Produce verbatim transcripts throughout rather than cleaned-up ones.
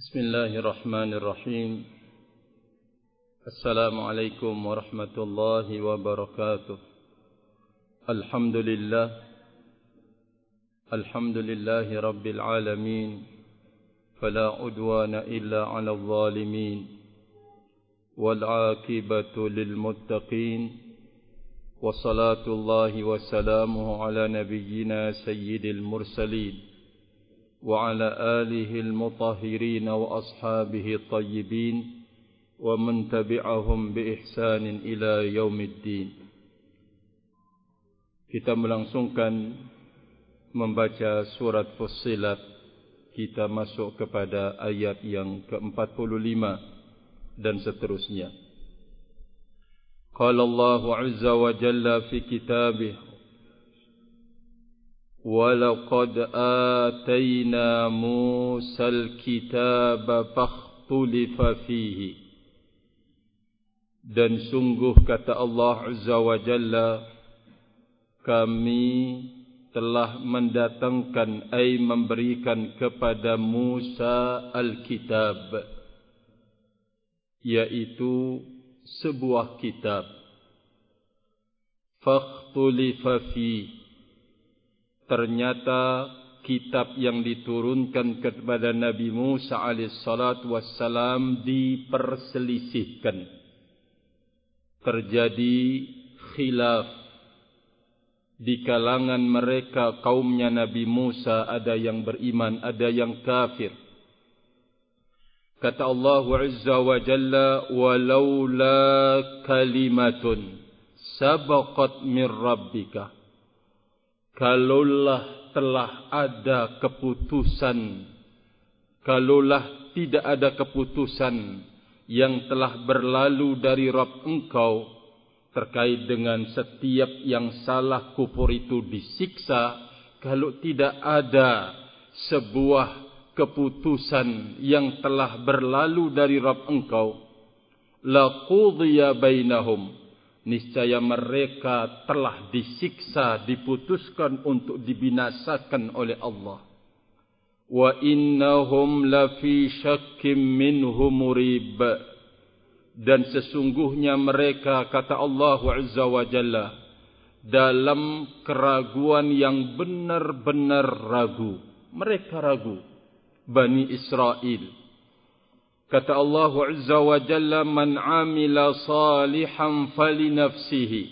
Bismillahirrahmanirrahim. Assalamualaikum warahmatullahi wabarakatuh. Alhamdulillah. Alhamdulillahi rabbil alamin. Fala udwana illa 'alal zalimin. Wal 'aqibatu lil muttaqin. Wa salatullahi wa salamuhu ala nabiyyina sayyidil mursalin. وعلى آله المطهرين وأصحابه الطيبين ومن تبعهم بإحسان إلى يوم الدين. Kita melangsungkan membaca surat Fussilat. Kita masuk kepada ayat yang ke empat puluh lima dan seterusnya. Qala Allahu 'azza wa jalla fi kitabih وَلَقَدْ آتَيْنَا مُوسَى الْكِتَابَ فَاخْتُلِفَ فِيهِ. Dan sungguh kata Allah Azza wa Jalla, kami telah mendatangkan ay memberikan kepada Musa Al-Kitab, yaitu sebuah kitab. Fakhtulifa fihi. Ternyata kitab yang diturunkan kepada Nabi Musa alaihissalatu wassalam diperselisihkan. Terjadi khilaf di kalangan mereka kaumnya Nabi Musa, ada yang beriman, ada yang kafir. Kata Allah Azza wa Jalla, walaula kalimatun sabaqat min rabbika. Kalaulah telah ada keputusan, kalaulah tidak ada keputusan yang telah berlalu dari Rabb engkau terkait dengan setiap yang salah kufur itu disiksa, kalau tidak ada sebuah keputusan yang telah berlalu dari Rabb engkau, laqudiya bainahum, niscaya mereka telah disiksa, diputuskan untuk dibinasakan oleh Allah. Wa innahum lafi syakkim minhu murib. Dan sesungguhnya mereka, kata Allah Azza wa Jalla, dalam keraguan yang benar-benar ragu. Mereka ragu, Bani Israel. Kata Allah Azza wa Jalla, man amila salihan falinafsihi.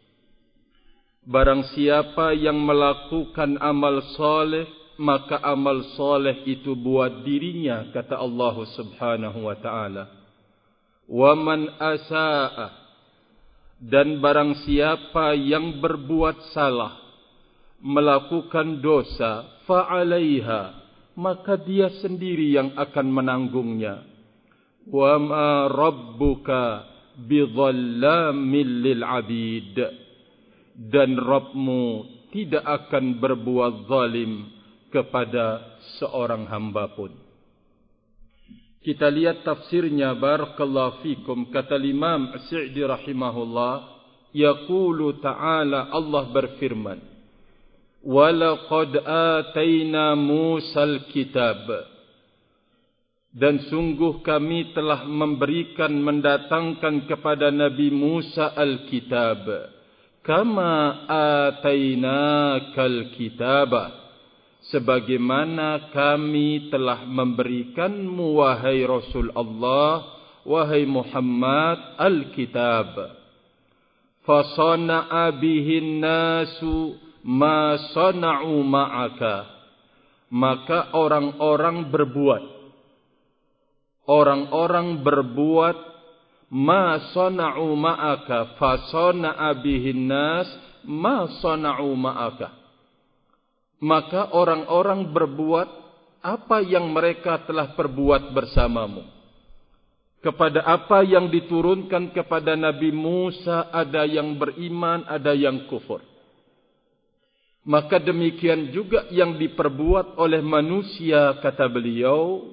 Barang siapa yang melakukan amal soleh, maka amal soleh itu buat dirinya, kata Allah Subhanahu wa ta'ala. Wa man asa'a. Dan barang siapa yang berbuat salah, melakukan dosa, fa'alaiha, maka dia sendiri yang akan menanggungnya. Wa ma rabbuka bidhallamin lil abid. Dan Rabbmu tidak akan berbuat zalim kepada seorang hamba pun. Kita lihat tafsirnya, barakallahu fikum. Kata Imam As-Sa'di rahimahullah, yaqulu ta'ala, Allah berfirman, wa laqad atayna Musal kitab. Dan sungguh kami telah memberikan, mendatangkan kepada Nabi Musa Al-Kitab. Kama atainakal kitaba. Sebagaimana kami telah memberikanmu, wahai Rasul Allah, wahai Muhammad, Al-Kitab. Fasana'a bihin nasu ma sana'u ma'aka. Maka orang-orang berbuat. Orang-orang berbuat ma sana'u ma'aka, fa sana'a bihin nas ma sana'u ma'aka. Maka orang-orang berbuat apa yang mereka telah perbuat bersamamu. Kepada apa yang diturunkan kepada Nabi Musa, ada yang beriman, ada yang kufur. Maka demikian juga yang diperbuat oleh manusia, kata beliau,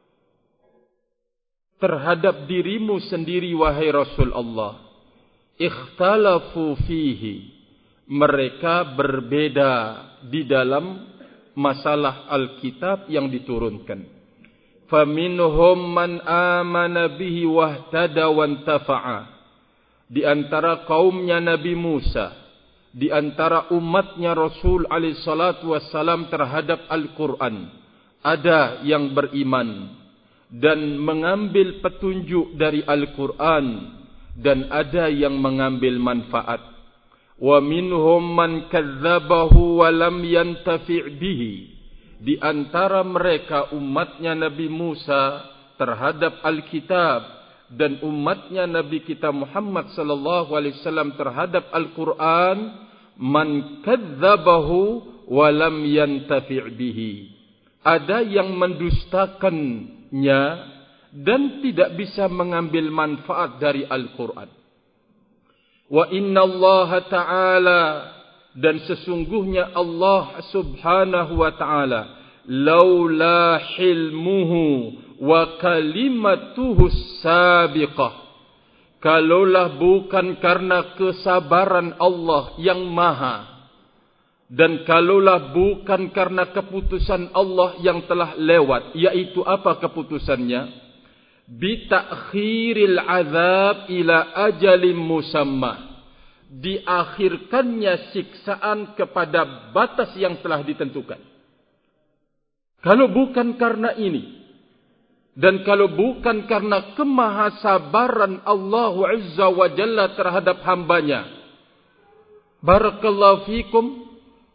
terhadap dirimu sendiri, wahai Rasul Allah. Ikhtalafu fihi. Mereka berbeda di dalam masalah Alkitab yang diturunkan. faminhum man amana bihi wahtada wantafa'a. Di antara kaumnya Nabi Musa, di antara umatnya Rasul alaihi salatu wassalam terhadap Al-Quran, ada yang beriman dan mengambil petunjuk dari Al-Quran, dan ada yang mengambil manfaat. Wa minhum man kadzabahu wa lam yantafi' bihi. Di antara mereka umatnya Nabi Musa terhadap Alkitab, dan umatnya Nabi kita Muhammad sallallahu alaihi wasallam terhadap Al-Quran, man kadzabahu wa lam yantafi' bihi. Ada yang mendustakannya dan tidak bisa mengambil manfaat dari Al-Quran. Wa inna Allah ta'ala, dan sesungguhnya Allah subhanahu wa ta'ala, laula hilmuhu wa kalimatuhu sabiqah, kalaulah bukan karena kesabaran Allah yang maha, dan kalaulah bukan karena keputusan Allah yang telah lewat, yaitu apa keputusannya? Bitakhiril azab ila ajalin musamma, diakhirkannya siksaan kepada batas yang telah ditentukan. Kalau bukan karena ini, dan kalau bukan karena kemahasabaran Allah Azza wa Jalla terhadap hambanya, barakallahu fikum,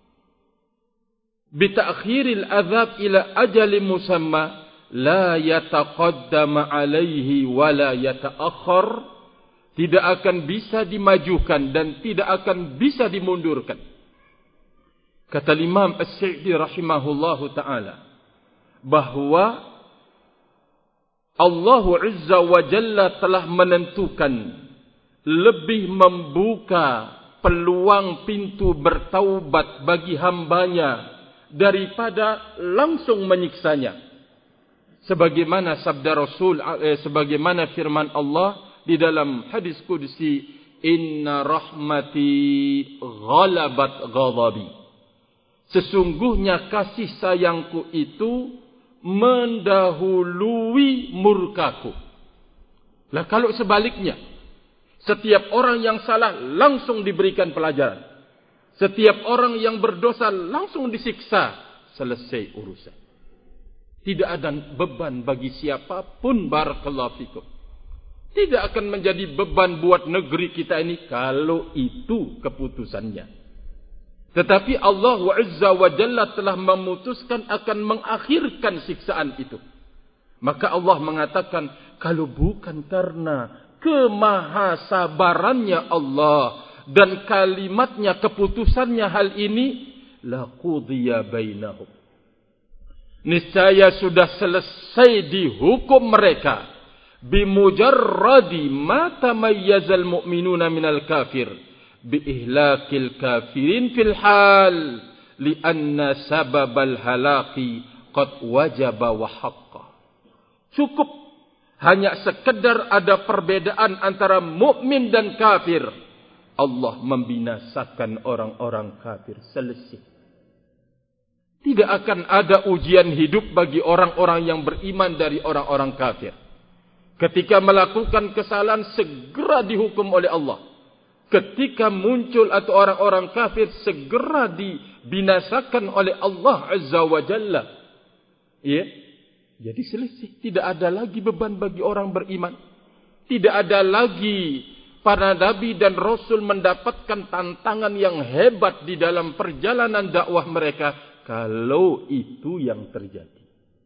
bitakhiril azab ila ajali musamma, la yataqaddama alaihi wa la yata'akhir, tidak akan bisa dimajukan dan tidak akan bisa dimundurkan. Kata Imam As-Sa'di rahimahullahu ta'ala, bahwa Allah Azza wa Jalla telah menentukan lebih membuka peluang pintu bertaubat bagi hambanya daripada langsung menyiksanya. Sebagaimana sabda Rasul, eh, sebagaimana firman Allah di dalam hadis qudsi, inna rahmati ghalabat ghadabi. Sesungguhnya kasih sayangku itu mendahului murkaku. Lah kalau sebaliknya, setiap orang yang salah langsung diberikan pelajaran, setiap orang yang berdosa langsung disiksa, selesai urusan. Tidak ada beban bagi siapapun, barakallahu fikum. Tidak akan menjadi beban buat negeri kita ini kalau itu keputusannya. Tetapi Allah Azza wa Jalla telah memutuskan akan mengakhirkan siksaan itu. Maka Allah mengatakan, kalau bukan karena kemahasabarannya Allah dan kalimatnya, keputusannya hal ini, laqudiya bainahum, niscaya sudah selesai dihukum mereka, bimujarradi ma tamayyazal mu'minuna minal kafir, biihlakil kafirin fil hal, lianna sababal halaki qad wajaba wa haqqa. Cukup hanya sekedar ada perbedaan antara mukmin dan kafir, Allah membinasakan orang-orang kafir, selesai. Tidak akan ada ujian hidup bagi orang-orang yang beriman dari orang-orang kafir. Ketika melakukan kesalahan segera dihukum oleh Allah. Ketika muncul atau orang-orang kafir segera dibinasakan oleh Allah Azza wa Jalla. Ya. Jadi selesai. Tidak ada lagi beban bagi orang beriman. Tidak ada lagi para nabi dan rasul mendapatkan tantangan yang hebat di dalam perjalanan dakwah mereka, kalau itu yang terjadi.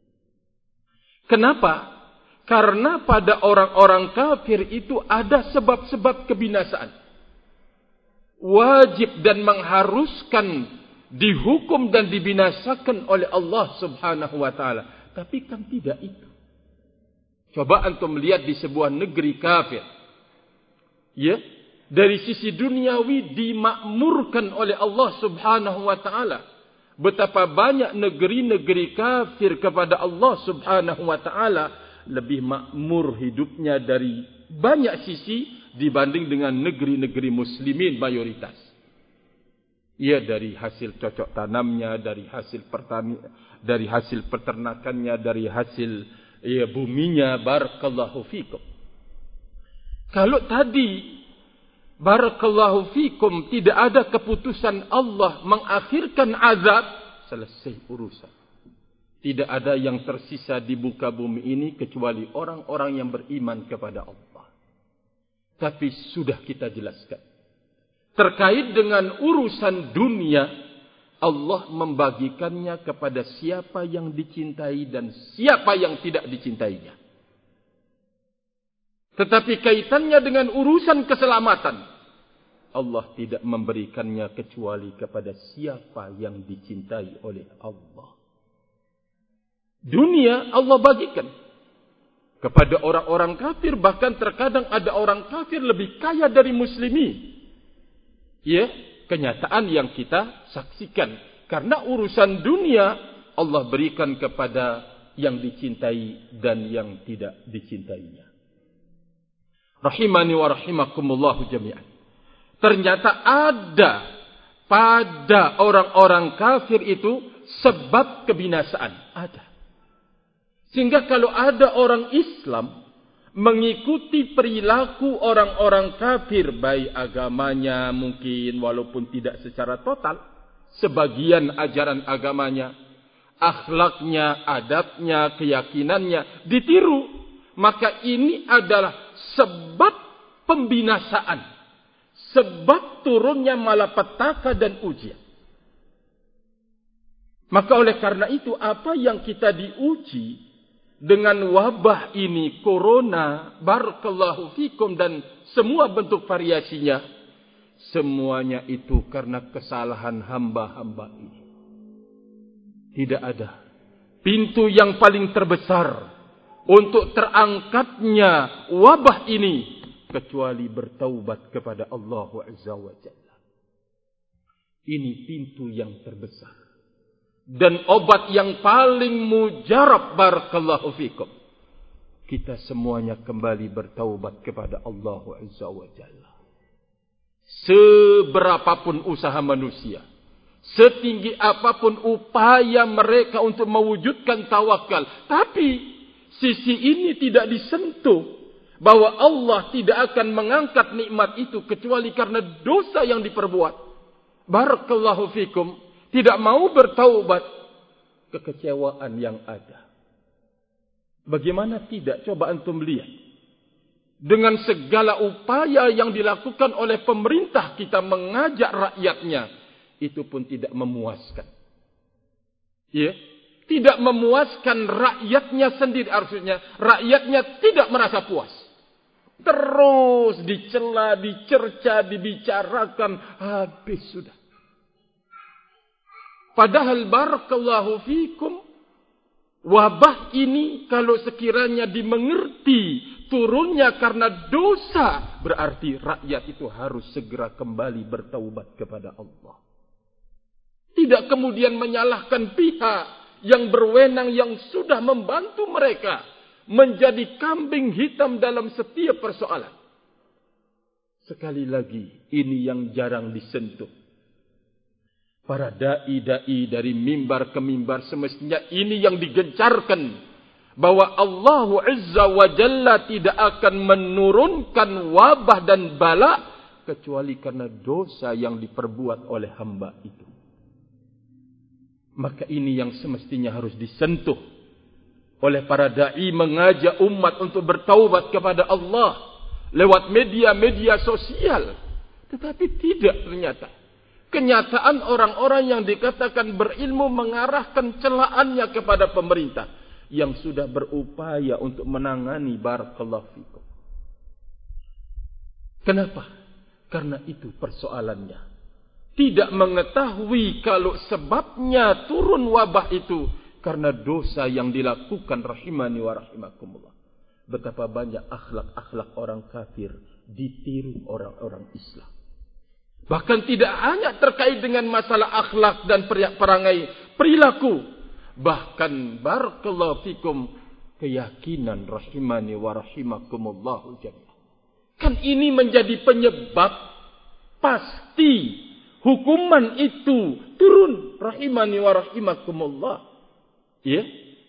Kenapa? Karena pada orang-orang kafir itu ada sebab-sebab kebinasaan. Wajib dan mengharuskan dihukum dan dibinasakan oleh Allah Subhanahu wa ta'ala. Tapi kan tidak itu. Coba antum melihat di sebuah negeri kafir. Ya, dari sisi duniawi dimakmurkan oleh Allah Subhanahu wa ta'ala. Betapa banyak negeri-negeri kafir kepada Allah Subhanahu wa ta'ala lebih makmur hidupnya dari banyak sisi dibanding dengan negeri-negeri muslimin mayoritas. Ya, dari hasil cocok tanamnya, dari hasil pertani, dari hasil peternakannya, dari hasil ya buminya. Barakallahu fikum. Kalau tadi barakallahu fikum tidak ada keputusan Allah mengakhirkan azab, selesai urusan. Tidak ada yang tersisa di muka bumi ini kecuali orang-orang yang beriman kepada Allah. Tapi sudah kita jelaskan. Terkait dengan urusan dunia, Allah membagikannya kepada siapa yang dicintai dan siapa yang tidak dicintainya. Tetapi kaitannya dengan urusan keselamatan, Allah tidak memberikannya kecuali kepada siapa yang dicintai oleh Allah. Dunia Allah bagikan kepada orang-orang kafir, bahkan terkadang ada orang kafir lebih kaya dari muslimin. Ya, kenyataan yang kita saksikan. Karena urusan dunia Allah berikan kepada yang dicintai dan yang tidak dicintainya. Rahimani wa rahimakumullahu jami'an. Ternyata ada pada orang-orang kafir itu sebab kebinasaan. Ada. Sehingga kalau ada orang Islam mengikuti perilaku orang-orang kafir, baik agamanya mungkin walaupun tidak secara total, sebagian ajaran agamanya, akhlaknya, adabnya, keyakinannya ditiru, maka ini adalah sebab pembinasaan, sebab turunnya malapetaka dan ujian. Maka oleh karena itu, apa yang kita diuji dengan wabah ini, corona, barakallahu fikum, dan semua bentuk variasinya, semuanya itu karena kesalahan hamba-hamba ini. Tidak ada pintu yang paling terbesar untuk terangkatnya wabah ini kecuali bertaubat kepada Allah Azza wa Jalla. Ini pintu yang terbesar. Dan obat yang paling mujarab, barakallahu fikum, kita semuanya kembali bertaubat kepada Allah Azza wa Jalla. Seberapapun usaha manusia, setinggi apapun upaya mereka untuk mewujudkan tawakal, tapi sisi ini tidak disentuh, bahwa Allah tidak akan mengangkat nikmat itu kecuali karena dosa yang diperbuat. Barakallahu fikum. Tidak mau bertaubat, kekecewaan yang ada. Bagaimana tidak? Coba antum lihat. Dengan segala upaya yang dilakukan oleh pemerintah kita mengajak rakyatnya, itu pun tidak memuaskan. Ya, tidak memuaskan rakyatnya sendiri, artinya rakyatnya tidak merasa puas. Terus dicela, dicerca, dibicarakan, habis sudah. Padahal barakallahu fikum, wabah ini kalau sekiranya dimengerti turunnya karena dosa, berarti rakyat itu harus segera kembali bertaubat kepada Allah. Tidak kemudian menyalahkan pihak yang berwenang yang sudah membantu mereka menjadi kambing hitam dalam setiap persoalan. Sekali lagi, ini yang jarang disentuh. Para da'i-da'i dari mimbar ke mimbar semestinya ini yang digencarkan. Bahwa Allah Azza wa Jalla tidak akan menurunkan wabah dan bala kecuali karena dosa yang diperbuat oleh hamba itu. Maka ini yang semestinya harus disentuh oleh para da'i, mengajak umat untuk bertaubat kepada Allah lewat media-media sosial. Tetapi tidak ternyata. Kenyataan orang-orang yang dikatakan berilmu mengarahkan celaannya kepada pemerintah yang sudah berupaya untuk menangani barakallahu fikum. Kenapa? Karena itu persoalannya. Tidak mengetahui kalau sebabnya turun wabah itu karena dosa yang dilakukan, rahimani wa rahimakumullah. Betapa banyak akhlak-akhlak orang kafir ditiru orang-orang Islam. Bahkan tidak hanya terkait dengan masalah akhlak dan perangai perilaku. Bahkan barakallahu fikum, keyakinan, rahimani wa rahimakumullahu jami'an. Kan ini menjadi penyebab pasti hukuman itu turun, rahimani wa rahimakumullah. Ya,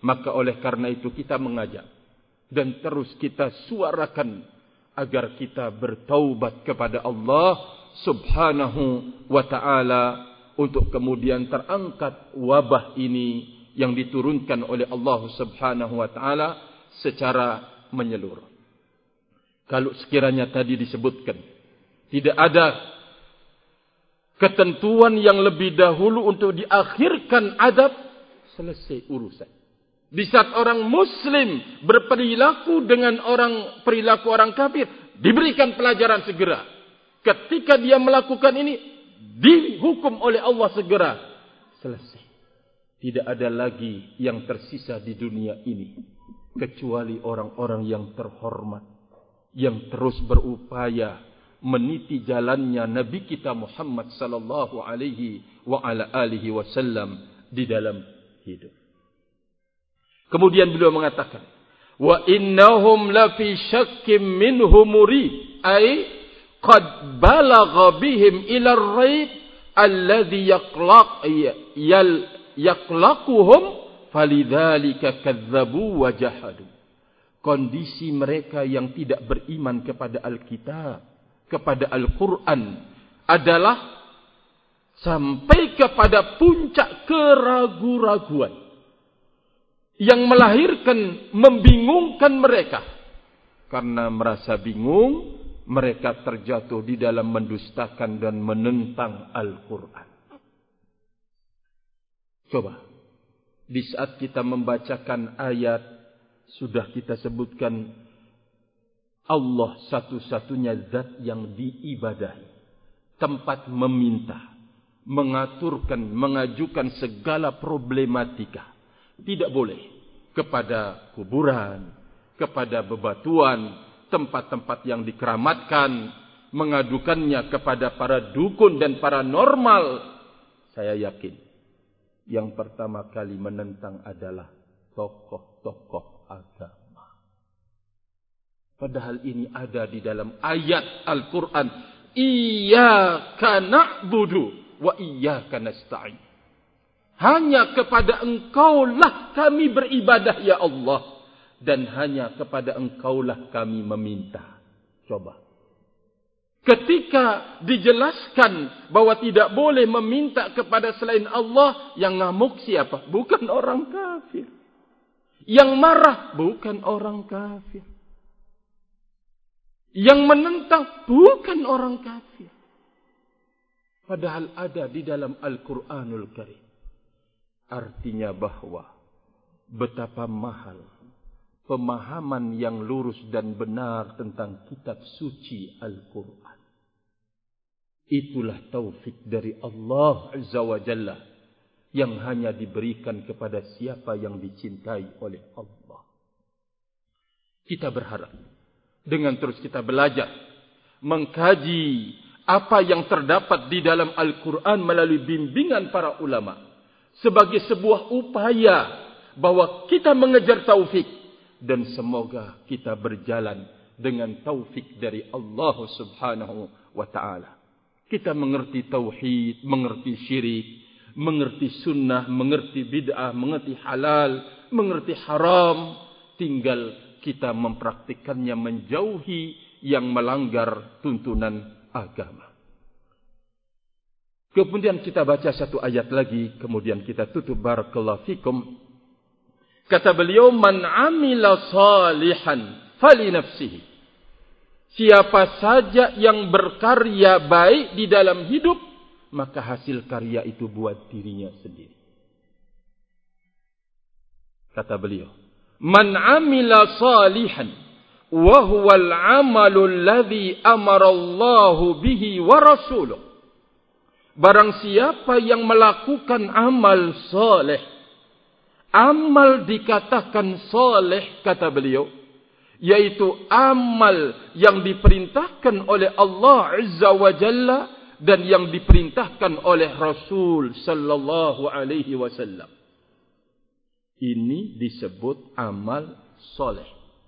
Maka oleh karena itu kita mengajak dan terus kita suarakan agar kita bertaubat kepada Allah Subhanahu wa ta'ala, untuk kemudian terangkat wabah ini yang diturunkan oleh Allah Subhanahu wa ta'ala secara menyeluruh. Kalau sekiranya tadi disebutkan tidak ada ketentuan yang lebih dahulu untuk diakhirkan adab, selesai urusan. Di saat orang muslim berperilaku dengan orang perilaku orang kafir, diberikan pelajaran segera. Ketika dia melakukan ini, dihukum oleh Allah segera. Selesai. Tidak ada lagi yang tersisa di dunia ini kecuali orang-orang yang terhormat, yang terus berupaya meniti jalannya Nabi kita Muhammad sallallahu alaihi wa ala alihi wasallam di dalam hidup. Kemudian beliau mengatakan, wa innahum la fi syakkim minhu muri, ay qad balagha bihim ila ar-raib alladhi yaqlaq yal yaqlaquhum falidzalika kadzabu wa jahadu. Kondisi mereka yang tidak beriman kepada Alkitab, kepada Al-Quran adalah sampai kepada puncak keragu-raguan yang melahirkan, membingungkan mereka. Karena merasa bingung, mereka terjatuh di dalam mendustakan dan menentang Al-Quran. Coba, di saat kita membacakan ayat, sudah kita sebutkan Allah satu-satunya zat yang diibadahi, tempat meminta, mengaturkan, mengajukan segala problematika. Tidak boleh kepada kuburan, kepada bebatuan, tempat-tempat yang dikeramatkan, mengadukannya kepada para dukun dan paranormal. Saya yakin yang pertama kali menentang adalah tokoh-tokoh agama. Padahal ini ada di dalam ayat Al-Quran. Iyyaka na'budu wa iyyaka nasta'in. Hanya kepada Engkaulah kami beribadah ya Allah, dan hanya kepada Engkaulah kami meminta. Coba. Ketika dijelaskan bahwa tidak boleh meminta kepada selain Allah, yang ngamuk siapa? Bukan orang kafir. Yang marah bukan orang kafir. Yang menentang bukan orang kafir. Padahal ada di dalam Al-Quranul Karim. Artinya bahwa betapa mahal pemahaman yang lurus dan benar tentang kitab suci Al-Quran. Itulah taufik dari Allah Azza wa Jalla yang hanya diberikan kepada siapa yang dicintai oleh Allah. Kita berharap dengan terus kita belajar, mengkaji apa yang terdapat di dalam Al-Quran melalui bimbingan para ulama, sebagai sebuah upaya bahwa kita mengejar taufik, dan semoga kita berjalan dengan taufik dari Allah Subhanahu wa ta'ala. Kita mengerti tauhid, mengerti syirik, mengerti sunnah, mengerti bid'ah, mengerti halal, mengerti haram. Tinggal kita mempraktikannya, menjauhi yang melanggar tuntunan agama. Kemudian kita baca satu ayat lagi, kemudian kita tutup. Barakallahu fikum. Kata beliau, man amila salihan fali nafsihi. Siapa saja yang berkarya baik di dalam hidup, maka hasil karya itu buat dirinya sendiri. Kata beliau, man amila salihan wa huwal amalul ladzi amara Allahu bihi wa rasuluh. Barang siapa yang melakukan amal soleh, amal dikatakan soleh, kata beliau, yaitu amal yang diperintahkan oleh Allah Azza wa Jalla dan yang diperintahkan oleh Rasul sallallahu alaihi wasallam. Ini disebut amal soleh.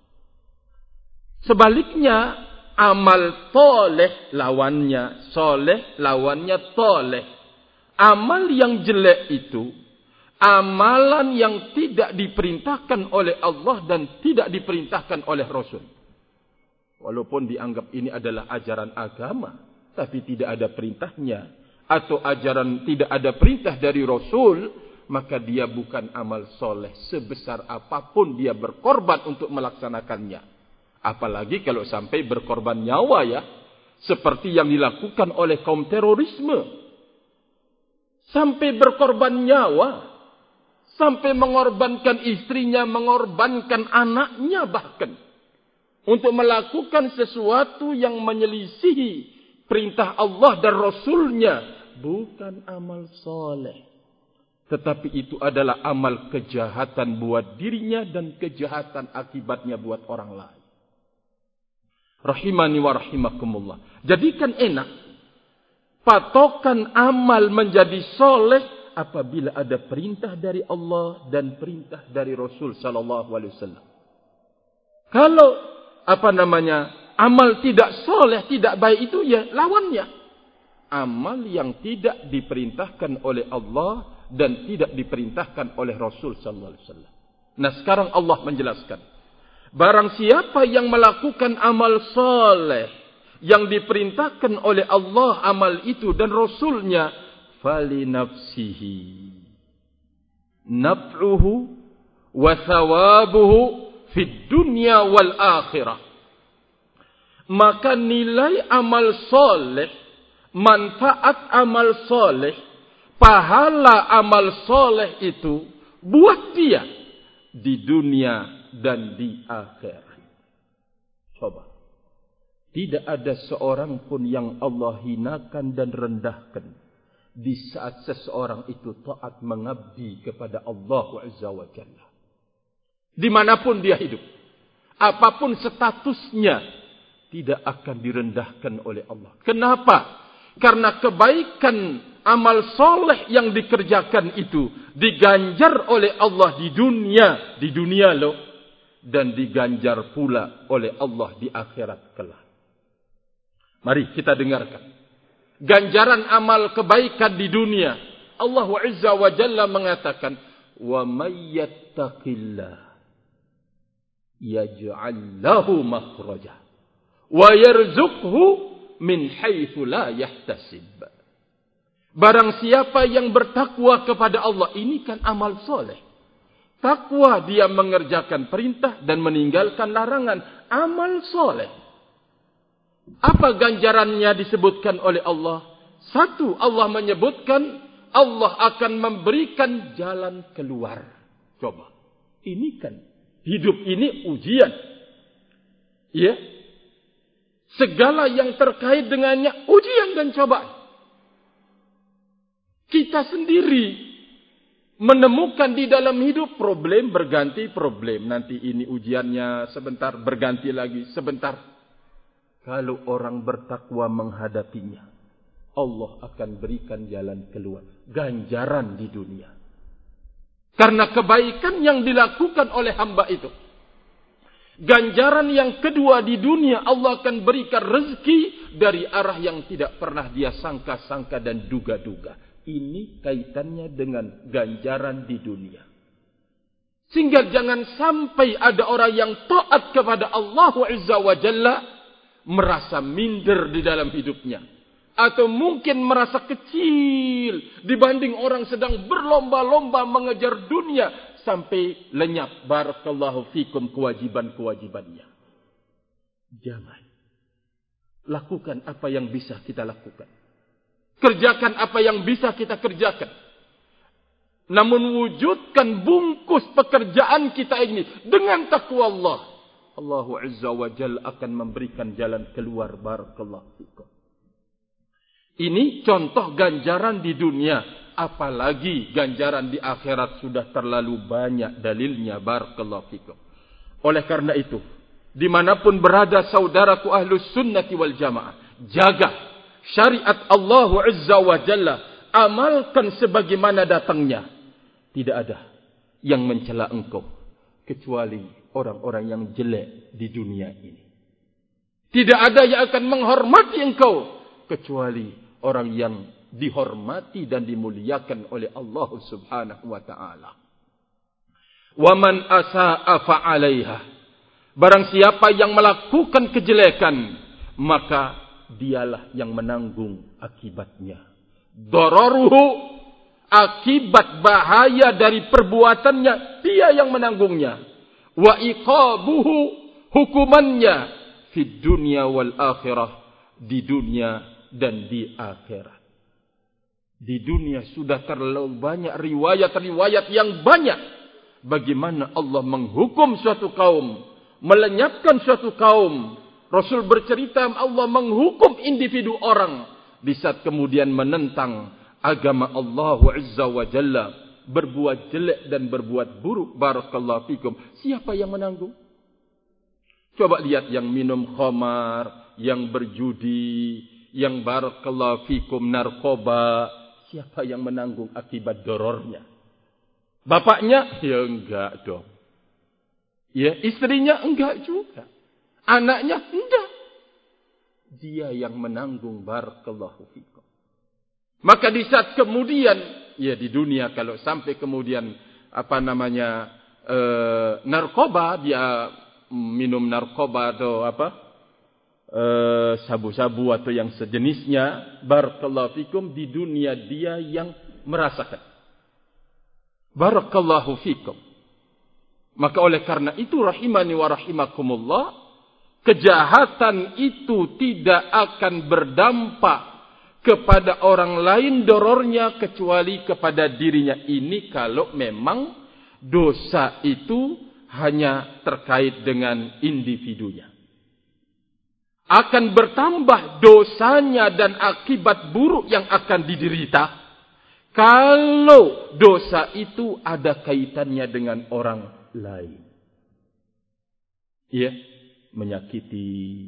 Sebaliknya, amal toleh lawannya soleh, lawannya toleh. Amal yang jelek itu amalan yang tidak diperintahkan oleh Allah dan tidak diperintahkan oleh Rasul. Walaupun dianggap ini adalah ajaran agama, tapi tidak ada perintahnya, atau ajaran tidak ada perintah dari Rasul, maka dia bukan amal soleh sebesar apapun dia berkorban untuk melaksanakannya. Apalagi kalau sampai berkorban nyawa ya, seperti yang dilakukan oleh kaum terorisme. Sampai berkorban nyawa, sampai mengorbankan istrinya, mengorbankan anaknya bahkan, untuk melakukan sesuatu yang menyelisihi perintah Allah dan Rasulnya. Bukan amal soleh, tetapi itu adalah amal kejahatan buat dirinya dan kejahatan akibatnya buat orang lain. Rahimani wa rahimakumullah. Jadikan enak patokan amal menjadi soleh apabila ada perintah dari Allah dan perintah dari Rasul sallallahu alaihi wasallam. Kalau apa namanya amal tidak soleh, tidak baik, itu ya lawannya. Amal yang tidak diperintahkan oleh Allah dan tidak diperintahkan oleh Rasul sallallahu alaihi wasallam. Nah, sekarang Allah menjelaskan, barang siapa yang melakukan amal soleh yang diperintahkan oleh Allah amal itu dan Rasulnya, fali nafsihi naf'uhu wa thawabuhu fid dunya wal akhirah. Maka nilai amal soleh, manfaat amal soleh, pahala amal soleh itu buat dia di dunia dan di akhirat. Coba. Tidak ada seorang pun yang Allah hinakan dan rendahkan di saat seseorang itu taat mengabdi kepada Allah Azza wa Jalla. Dimanapun dia hidup, apapun statusnya, tidak akan direndahkan oleh Allah. Kenapa? Karena kebaikan amal soleh yang dikerjakan itu diganjar oleh Allah di dunia, di dunia loh, dan diganjar pula oleh Allah di akhirat kelak. Mari kita dengarkan ganjaran amal kebaikan di dunia. Allah Azza wa Jalla mengatakan, wa may yattaqillah yaj'al lahu makhraja wa yarzuqhu min haitsu la yahtasib. Barang siapa yang bertakwa kepada Allah, ini kan amal soleh. Takwa dia mengerjakan perintah dan meninggalkan larangan, amal soleh. Apa ganjarannya disebutkan oleh Allah? Satu, Allah menyebutkan Allah akan memberikan jalan keluar. Coba, ini kan hidup ini ujian. Ya, segala yang terkait dengannya ujian dan cobaan. Kita sendiri menemukan di dalam hidup problem berganti problem. Nanti ini ujiannya sebentar, berganti lagi sebentar. Kalau orang bertakwa menghadapinya, Allah akan berikan jalan keluar, ganjaran di dunia. Karena kebaikan yang dilakukan oleh hamba itu. Ganjaran yang kedua di dunia, Allah akan berikan rezeki dari arah yang tidak pernah dia sangka-sangka dan duga-duga. Ini kaitannya dengan ganjaran di dunia. Sehingga jangan sampai ada orang yang taat kepada Allah Azza wa Jalla merasa minder di dalam hidupnya, atau mungkin merasa kecil dibanding orang sedang berlomba-lomba mengejar dunia sampai lenyap barakallahu fikum kewajiban-kewajibannya. Jangan. Lakukan apa yang bisa kita lakukan. Kerjakan apa yang bisa kita kerjakan. Namun wujudkan bungkus pekerjaan kita ini dengan takwa Allah. Allah Azza wa Jalla akan memberikan jalan keluar barakallahu fikum. Ini contoh ganjaran di dunia, apalagi ganjaran di akhirat sudah terlalu banyak dalilnya barakallahu fikum. Oleh karena itu, dimanapun berada saudaraku ahlus sunnati wal jamaah, jaga syariat Allah Azza wa Jalla, amalkan sebagaimana datangnya. Tidak ada yang mencela engkau kecuali orang-orang yang jelek di dunia ini. Tidak ada yang akan menghormati engkau kecuali orang yang dihormati dan dimuliakan oleh Allah Subhanahu wa taala. Wa man asaa fa 'alaiha. Barang siapa yang melakukan kejelekan, maka dialah yang menanggung akibatnya. Dararuhu, akibat bahaya dari perbuatannya, dia yang menanggungnya. Wa iqabuhu, hukumannya fid dunya wal akhirah, di dunia dan di akhirat. Di dunia sudah terlalu banyak riwayat-riwayat yang banyak bagaimana Allah menghukum suatu kaum, melenyapkan suatu kaum. Rasul bercerita Allah menghukum individu orang di saat kemudian menentang agama Allah Azza wa Jalla, berbuat jelek dan berbuat buruk. Barakallahu fikum. Siapa yang menanggung? Coba lihat yang minum khamar, yang berjudi, yang barakallahu fikum narkoba. Siapa yang menanggung akibat dorornya? Bapaknya? Ya enggak dong. Ya, istrinya? Enggak juga. Anaknya? Enggak. Dia yang menanggung. Barakallahu fikum. Maka di saat kemudian, ya di dunia kalau sampai kemudian apa namanya e, narkoba, dia minum narkoba atau apa e, sabu-sabu atau yang sejenisnya, barakallahu fikum, di dunia dia yang merasakan. Barakallahu fikum. Maka oleh karena itu rahimani wa rahimakumullah, kejahatan itu tidak akan berdampak kepada orang lain dorornya kecuali kepada dirinya ini, kalau memang dosa itu hanya terkait dengan individunya. Akan bertambah dosanya dan akibat buruk yang akan diderita kalau dosa itu ada kaitannya dengan orang lain. Ya, menyakiti,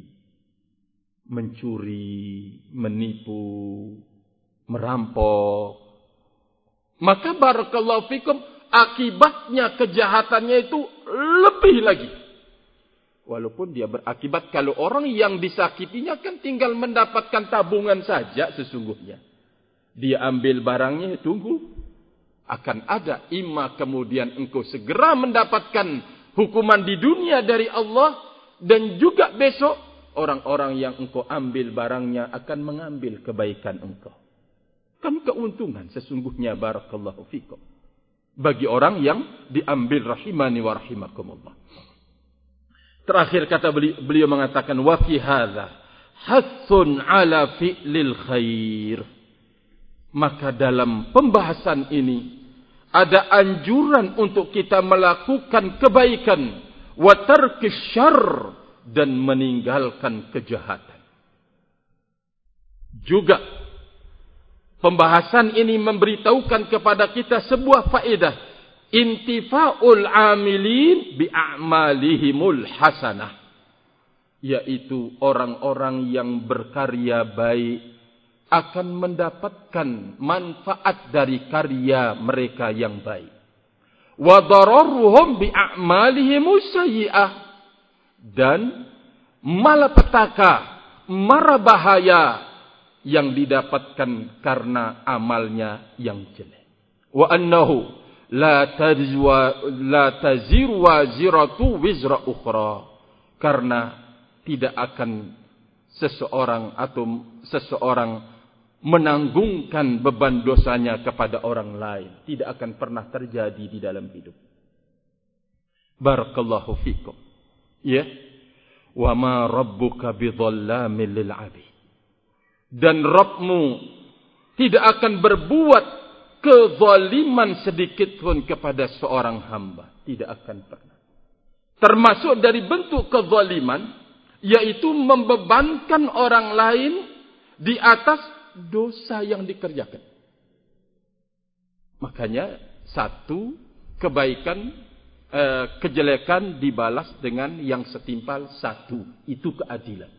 mencuri, menipu, merampok. Maka barakallahu fikum, akibatnya kejahatannya itu lebih lagi. Walaupun dia berakibat, kalau orang yang disakitinya kan tinggal mendapatkan tabungan saja sesungguhnya. Dia ambil barangnya, tunggu. Akan ada imma kemudian engkau segera mendapatkan hukuman di dunia dari Allah, dan juga besok orang-orang yang engkau ambil barangnya akan mengambil kebaikan engkau. Kan keuntungan sesungguhnya barakallahu fikum bagi orang yang diambil rahimani wa rahimakumullah. Terakhir kata beliau, beliau mengatakan wa fi hadza hathun ala fi'lil khair. Maka dalam pembahasan ini ada anjuran untuk kita melakukan kebaikan, wa tarkis syarr, dan meninggalkan kejahatan. Juga pembahasan ini memberitahukan kepada kita sebuah faedah, intifa'ul amilin bi a'malihimul hasanah, yaitu orang-orang yang berkarya baik akan mendapatkan manfaat dari karya mereka yang baik. Wa dararuhum bi a'malihimus sayyi'ah, dan malapetaka, mara bahaya yang didapatkan karena amalnya yang jelek. Wa annahu la tazwa la taziru waziratu wizra ukhra, karena tidak akan seseorang atau seseorang menanggungkan beban dosanya kepada orang lain. Tidak akan pernah terjadi di dalam hidup. Barakallahu fikum. Ya. Wa ma rabbuka bidhallamin lil 'abid. Dan Rabbmu tidak akan berbuat kezaliman sedikit pun kepada seorang hamba. Tidak akan pernah. Termasuk dari bentuk kezaliman, yaitu membebankan orang lain di atas dosa yang dikerjakan. Makanya satu kebaikan, eh, kejelekan dibalas dengan yang setimpal satu, itu keadilan.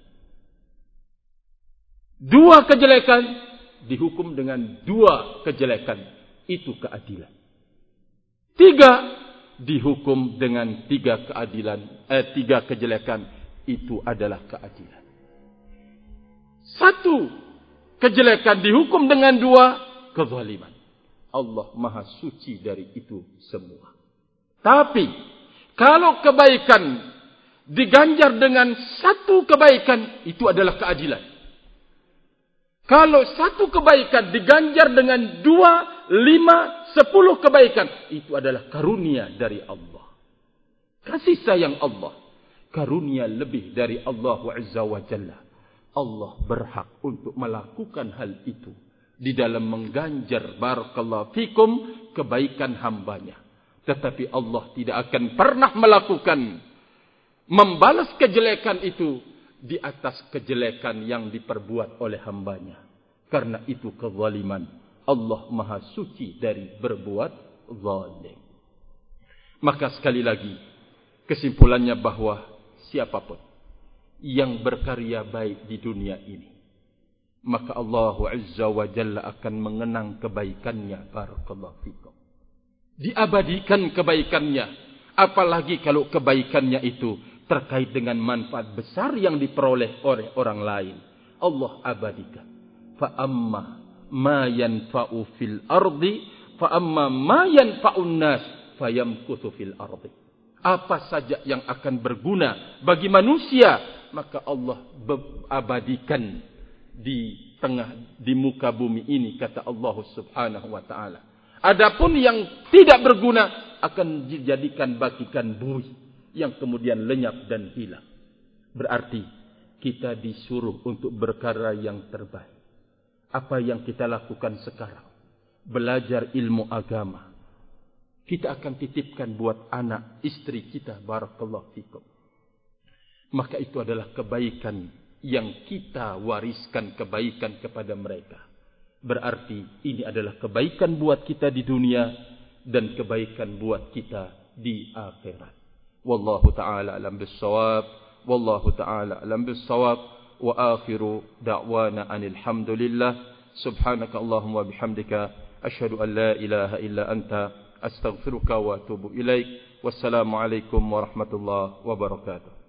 Dua kejelekan dihukum dengan dua kejelekan, itu keadilan. Tiga dihukum dengan tiga keadilan, eh, tiga kejelekan, itu adalah keadilan. Satu kejelekan dihukum dengan dua, kezaliman. Allah Maha suci dari itu semua. Tapi kalau kebaikan diganjar dengan satu kebaikan, itu adalah keadilan. Kalau satu kebaikan diganjar dengan dua, lima, sepuluh kebaikan, itu adalah karunia dari Allah. Kasih sayang Allah. Karunia lebih dari Allah Azza wa Jalla. Allah berhak untuk melakukan hal itu di dalam mengganjar barakallahu fikum kebaikan hambanya. Tetapi Allah tidak akan pernah melakukan membalas kejelekan itu di atas kejelekan yang diperbuat oleh hambanya. Karena itu kezaliman. Allah Maha suci dari berbuat zalim. Maka sekali lagi, kesimpulannya bahwa siapapun yang berkarya baik di dunia ini, maka Allah Azza wa Jalla akan mengenang kebaikannya. Barakallahu fikum. Diabadikan kebaikannya. Apalagi kalau kebaikannya itu terkait dengan manfaat besar yang diperoleh oleh orang lain. Allah abadikan. Fa amma ma yanfa'u fil ardi, fa amma ma yanfa'un nas, fayamkuthu fil ardi. Apa saja yang akan berguna bagi manusia, maka Allah abadikan di tengah, di muka bumi ini, kata Allah Subhanahu wa ta'ala. Adapun yang tidak berguna akan dijadikan bagikan bui yang kemudian lenyap dan hilang. Berarti kita disuruh untuk berkara yang terbaik. Apa yang kita lakukan sekarang, belajar ilmu agama, kita akan titipkan buat anak istri kita, barakallahu fikum. Maka itu adalah kebaikan yang kita wariskan, kebaikan kepada mereka. Berarti ini adalah kebaikan buat kita di dunia dan kebaikan buat kita di akhirat. Wallahu ta'ala alam bis-shawab. Wallahu ta'ala alam bis-shawab. Wa akhiru da'wana anil hamdulillah. Subhanaka Allahumma bihamdika asyhadu an la ilaha illa anta astaghfiruka wa atubu ilaik. Wassalamu alaikum warahmatullahi wabarakatuh.